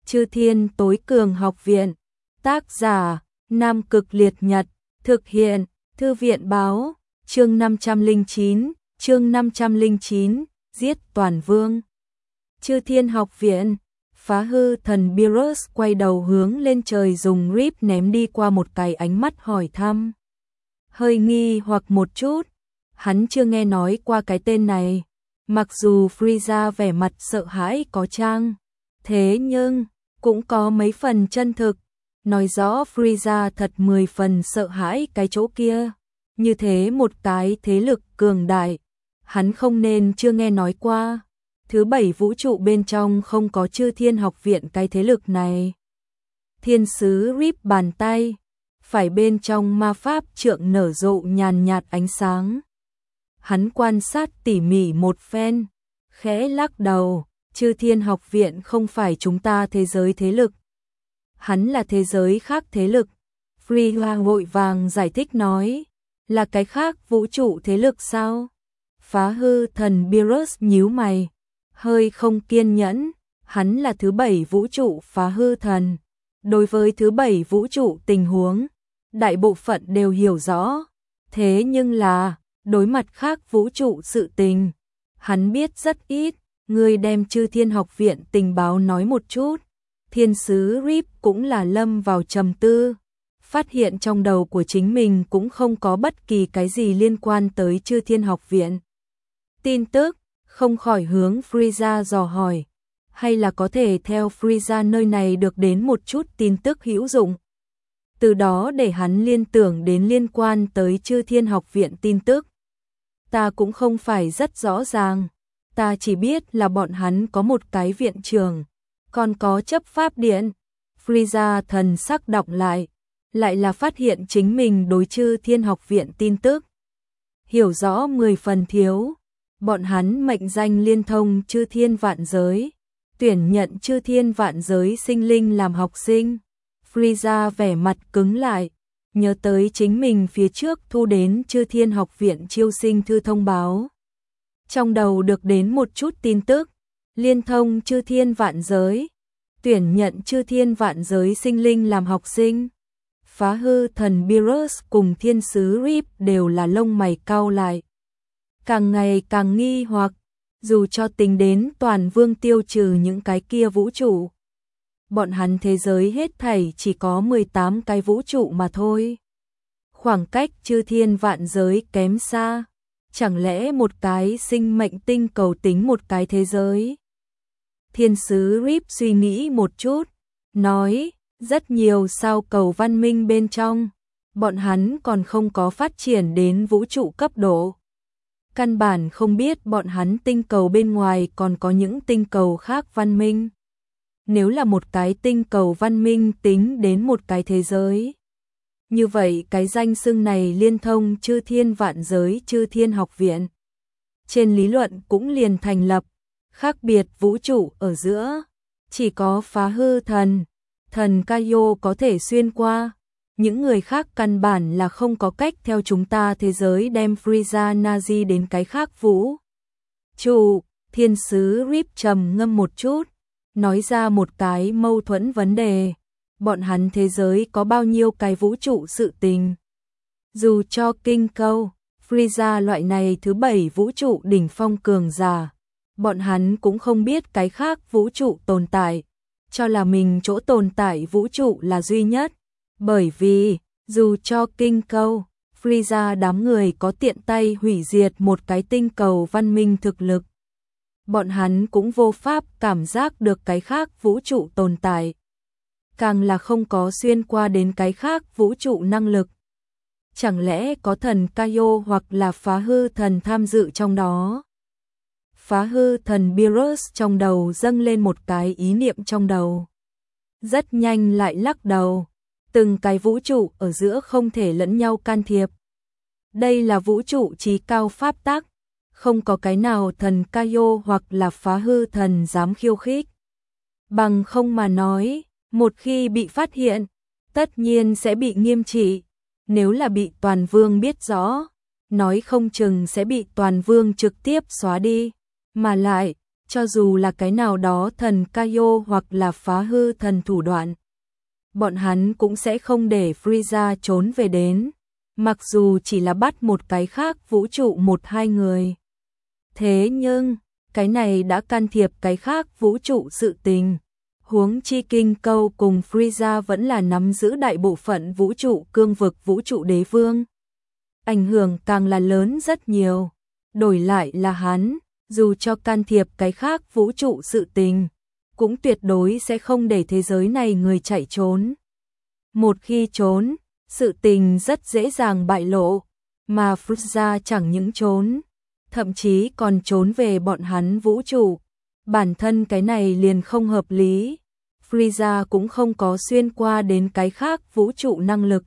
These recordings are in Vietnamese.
Chư Thiên Tối Cường Học Viện. Tác giả: Nam Cực Liệt Nhật. Thực hiện: Thư viện báo. Chương 509, giết Toàn Vương. Chư Thiên Học Viện. Phá hư thần Beerus quay đầu hướng lên trời dùng rip ném đi qua một cái ánh mắt hỏi thăm. Hơi nghi hoặc một chút, hắn chưa nghe nói qua cái tên này. Mặc dù Frieza vẻ mặt sợ hãi có chăng, thế nhưng cũng có mấy phần chân thực, nói rõ Frieza thật 10 phần sợ hãi cái chỗ kia. Như thế một cái thế lực cường đại, hắn không nên chưa nghe nói qua. Thứ 7 vũ trụ bên trong không có Chư Thiên Học Viện cái thế lực này. Thiên sứ rip bàn tay, phải bên trong ma pháp trượng nở rộ nhàn nhạt ánh sáng. Hắn quan sát tỉ mỉ một phen, khẽ lắc đầu, Chư Thiên Học Viện không phải chúng ta thế giới thế lực. Hắn là thế giới khác thế lực. Frieza vội vàng giải thích nói, là cái khác vũ trụ thế lực sao? Phá hư thần Beerus nhíu mày, hơi không kiên nhẫn, hắn là thứ 7 vũ trụ phá hư thần. Đối với thứ 7 vũ trụ tình huống, đại bộ phận đều hiểu rõ. Thế nhưng là, đối mặt khác vũ trụ sự tình, hắn biết rất ít. Người đem Chư Thiên Học Viện tình báo nói một chút. Thiên sứ Rip cũng là lâm vào trầm tư, phát hiện trong đầu của chính mình cũng không có bất kỳ cái gì liên quan tới Chư Thiên Học Viện. Tin tức, không khỏi hướng Frieza dò hỏi, hay là có thể theo Frieza nơi này được đến một chút tin tức hữu dụng. Từ đó để hắn liên tưởng đến liên quan tới Chư Thiên Học Viện tin tức. Ta cũng không phải rất rõ ràng, ta chỉ biết là bọn hắn có một cái viện trường, còn có chấp pháp điện. Frieza thần sắc đọc lại là phát hiện chính mình đối Chư Thiên Học Viện tin tức hiểu rõ 10 phần thiếu. Bọn hắn mệnh danh liên thông Chư Thiên Vạn Giới, tuyển nhận Chư Thiên Vạn Giới sinh linh làm học sinh. Frieza vẻ mặt cứng lại, nhớ tới chính mình phía trước thu đến Chư Thiên Học Viện chiêu sinh thư thông báo. Trong đầu được đến một chút tin tức, liên thông Chư Thiên Vạn Giới, tuyển nhận Chư Thiên Vạn Giới sinh linh làm học sinh. Phá hư thần Beerus cùng thiên sứ Rip đều là lông mày cau lại, càng ngày càng nghi hoặc. Dù cho tính đến Toàn Vương tiêu trừ những cái kia vũ trụ, bọn hắn thế giới hết thảy chỉ có 18 cái vũ trụ mà thôi. Khoảng cách Chư Thiên Vạn Giới kém xa, chẳng lẽ một cái sinh mệnh tinh cầu tính một cái thế giới? Thiên sứ Rip suy nghĩ một chút, nói, rất nhiều sao cầu văn minh bên trong, bọn hắn còn không có phát triển đến vũ trụ cấp độ. Căn bản không biết bọn hắn tinh cầu bên ngoài còn có những tinh cầu khác văn minh. Nếu là một cái tinh cầu văn minh tính đến một cái thế giới, như vậy cái danh xưng này liên thông Chư Thiên Vạn Giới Chư Thiên Học Viện, trên lý luận cũng liền thành lập. Khác biệt vũ trụ ở giữa, chỉ có phá hư thần Kaio có thể xuyên qua. Những người khác căn bản là không có cách theo chúng ta thế giới đem Frieza Nazi đến cái khác vũ trụ. Thiên sứ Rip trầm ngâm một chút, nói ra một cái mâu thuẫn vấn đề. Bọn hắn thế giới có bao nhiêu cái vũ trụ sự tình? Dù cho kinh câu, Frieza loại này thứ 7 vũ trụ đỉnh phong cường giả, bọn hắn cũng không biết cái khác vũ trụ tồn tại, cho là mình chỗ tồn tại vũ trụ là duy nhất. Bởi vì, dù cho kinh câu, Frieza đám người có tiện tay hủy diệt một cái tinh cầu văn minh thực lực, bọn hắn cũng vô pháp cảm giác được cái khác vũ trụ tồn tại, càng là không có xuyên qua đến cái khác vũ trụ năng lực. Chẳng lẽ có thần Kaio hoặc là phá hư thần tham dự trong đó? Phá hư thần Beerus trong đầu dâng lên một cái ý niệm trong đầu, rất nhanh lại lắc đầu. Từng cái vũ trụ ở giữa không thể lẫn nhau can thiệp. Đây là vũ trụ chí cao pháp tắc, không có cái nào thần Kaio hoặc là phá hư thần dám khiêu khích. Bằng không mà nói, một khi bị phát hiện, tất nhiên sẽ bị nghiêm trị. Nếu là bị Toàn Vương biết rõ, nói không chừng sẽ bị Toàn Vương trực tiếp xóa đi. Mà lại, cho dù là cái nào đó thần Kaio hoặc là phá hư thần thủ đoạn. Bọn hắn cũng sẽ không để Frieza trốn về đến, mặc dù chỉ là bắt một cái khác vũ trụ một hai người. Thế nhưng, cái này đã can thiệp cái khác vũ trụ sự tình. Huống chi Kinh Câu cùng Frieza vẫn là nắm giữ đại bộ phận vũ trụ cương vực vũ trụ đế vương. Ảnh hưởng càng là lớn rất nhiều. Đổi lại là hắn, dù cho can thiệp cái khác vũ trụ sự tình, cũng tuyệt đối sẽ không để thế giới này người chạy trốn. Một khi trốn, sự tình rất dễ dàng bại lộ, mà Frieza chẳng những trốn, thậm chí còn trốn về bọn hắn vũ trụ. Bản thân cái này liền không hợp lý. Frieza cũng không có xuyên qua đến cái khác vũ trụ năng lực.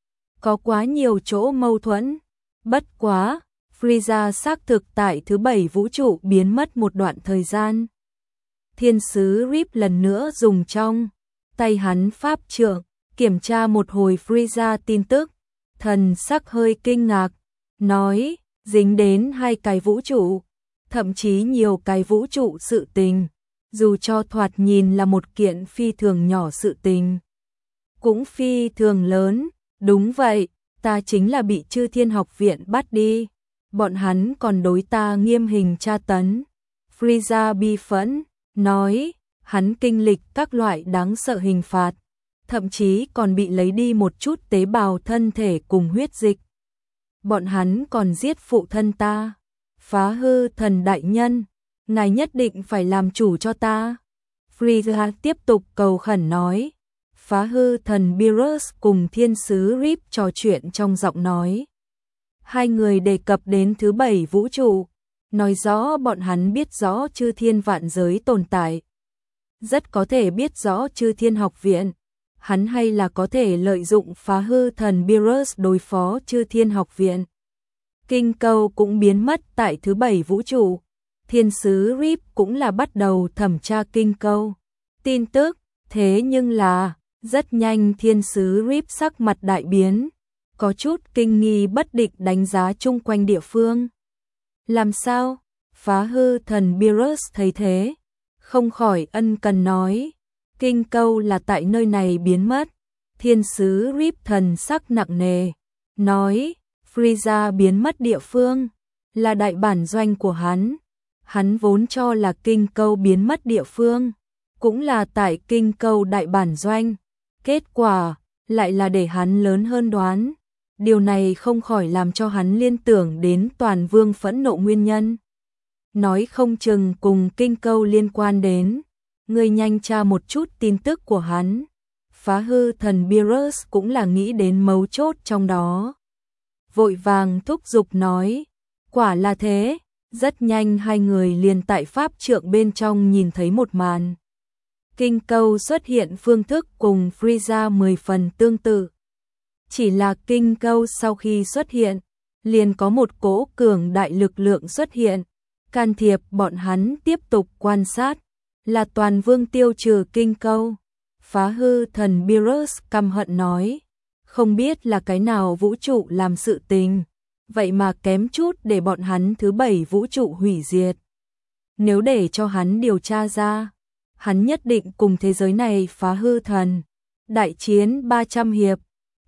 Có quá nhiều chỗ mâu thuẫn. Bất quá, Frieza xác thực tại thứ 7 vũ trụ biến mất một đoạn thời gian. Thiên sứ Rip lần nữa dùng trong tay hắn pháp trượng, kiểm tra một hồi Frieza tin tức. Thần sắc hơi kinh ngạc, nói, dính đến 2 cái vũ trụ, thậm chí nhiều cái vũ trụ sự tình. Dù cho thoạt nhìn là một kiện phi thường nhỏ sự tình, cũng phi thường lớn. Đúng vậy, ta chính là bị Chư Thiên Học Viện bắt đi. Bọn hắn còn đối ta nghiêm hình tra tấn. Frieza bi phẫn, nói, hắn kinh lịch các loại đáng sợ hình phạt, thậm chí còn bị lấy đi một chút tế bào thân thể cùng huyết dịch. Bọn hắn còn giết phụ thân ta. Phá hư thần đại nhân, ngài nhất định phải làm chủ cho ta. Frieza tiếp tục cầu khẩn nói. Phá hư thần Beerus cùng thiên sứ Rip trò chuyện trong giọng nói. Hai người đề cập đến thứ 7 vũ trụ, nói rõ bọn hắn biết rõ Chư Thiên vạn giới tồn tại. Rất có thể biết rõ Chư Thiên học viện, hắn hay là có thể lợi dụng phá hư thần Beerus đối phó Chư Thiên học viện. Kinh Câu cũng biến mất tại thứ 7 vũ trụ. Thiên sứ Rip cũng là bắt đầu thẩm tra Kinh Câu tin tức, thế nhưng là rất nhanh thiên sứ Rip sắc mặt đại biến, có chút kinh nghi bất định đánh giá chung quanh địa phương. Làm sao? Phá hư thần Beerus thấy thế, không khỏi ân cần nói, Kinh Câu là tại nơi này biến mất. Thiên sứ Rip thần sắc nặng nề, nói, Frieza biến mất địa phương là đại bản doanh của hắn. Hắn vốn cho là Kinh Câu biến mất địa phương cũng là tại Kinh Câu đại bản doanh. Kết quả lại là để hắn lớn hơn đoán. Điều này không khỏi làm cho hắn liên tưởng đến Toàn Vương phẫn nộ nguyên nhân. Nói không chừng cùng Kinh Câu liên quan đến. Người nhanh tra một chút tin tức của hắn. Phá hư thần Beerus cũng là nghĩ đến mấu chốt trong đó. Vội vàng thúc giục nói, quả là thế. Rất nhanh hai người liền tại pháp trượng bên trong nhìn thấy một màn. Kinh Câu xuất hiện phương thức cùng Frieza 10 phần tương tự. Chỉ là Kinh Câu sau khi xuất hiện, liền có một cỗ cường đại lực lượng xuất hiện, can thiệp bọn hắn tiếp tục quan sát, là Toàn Vương tiêu trừ Kinh Câu. Phá hư thần Beerus căm hận nói, không biết là cái nào vũ trụ làm sự tình, vậy mà kém chút để bọn hắn thứ 7 vũ trụ hủy diệt. Nếu để cho hắn điều tra ra, hắn nhất định cùng thế giới này phá hư thần. Đại chiến 300 hiệp,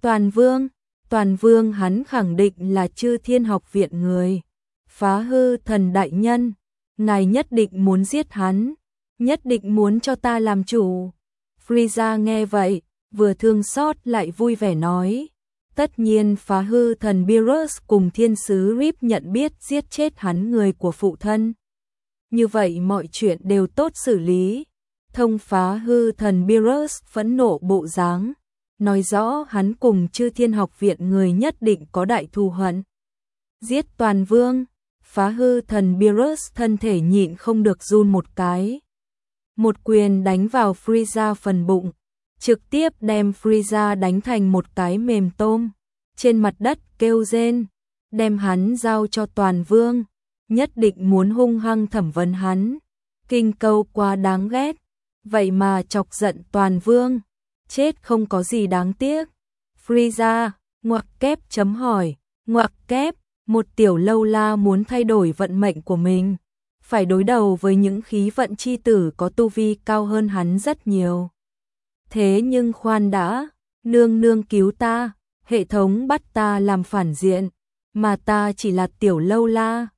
Toàn Vương hắn khẳng định là Chư Thiên học viện người. Phá hư thần đại nhân, ngài nhất định muốn giết hắn, nhất định muốn cho ta làm chủ. Frieza nghe vậy, vừa thương xót lại vui vẻ nói. Tất nhiên phá hư thần Beerus cùng thiên sứ Rip nhận biết giết chết hắn người của phụ thân. Như vậy mọi chuyện đều tốt xử lý. Thông phá hư thần Beerus phẫn nộ bộ dáng, nói rõ hắn cùng Chư Thiên học viện người nhất định có đại thù hận. Giết Toàn Vương, phá hư thần Beerus thân thể nhịn không được run một cái. Một quyền đánh vào Frieza phần bụng, trực tiếp đem Frieza đánh thành một cái mềm tôm, trên mặt đất kêu rên, đem hắn giao cho Toàn Vương, nhất định muốn hung hăng thẩm vấn hắn. Kinh Câu quá đáng ghét, vậy mà chọc giận Toàn Vương, chết không có gì đáng tiếc. Frieza, ngoặc kép chấm hỏi, ngoặc kép, một tiểu lâu la muốn thay đổi vận mệnh của mình. phải đối đầu với những khí vận chi tử có tu vi cao hơn hắn rất nhiều. Thế nhưng khoan đã, nương nương cứu ta, hệ thống bắt ta làm phản diện, mà ta chỉ là tiểu lâu la,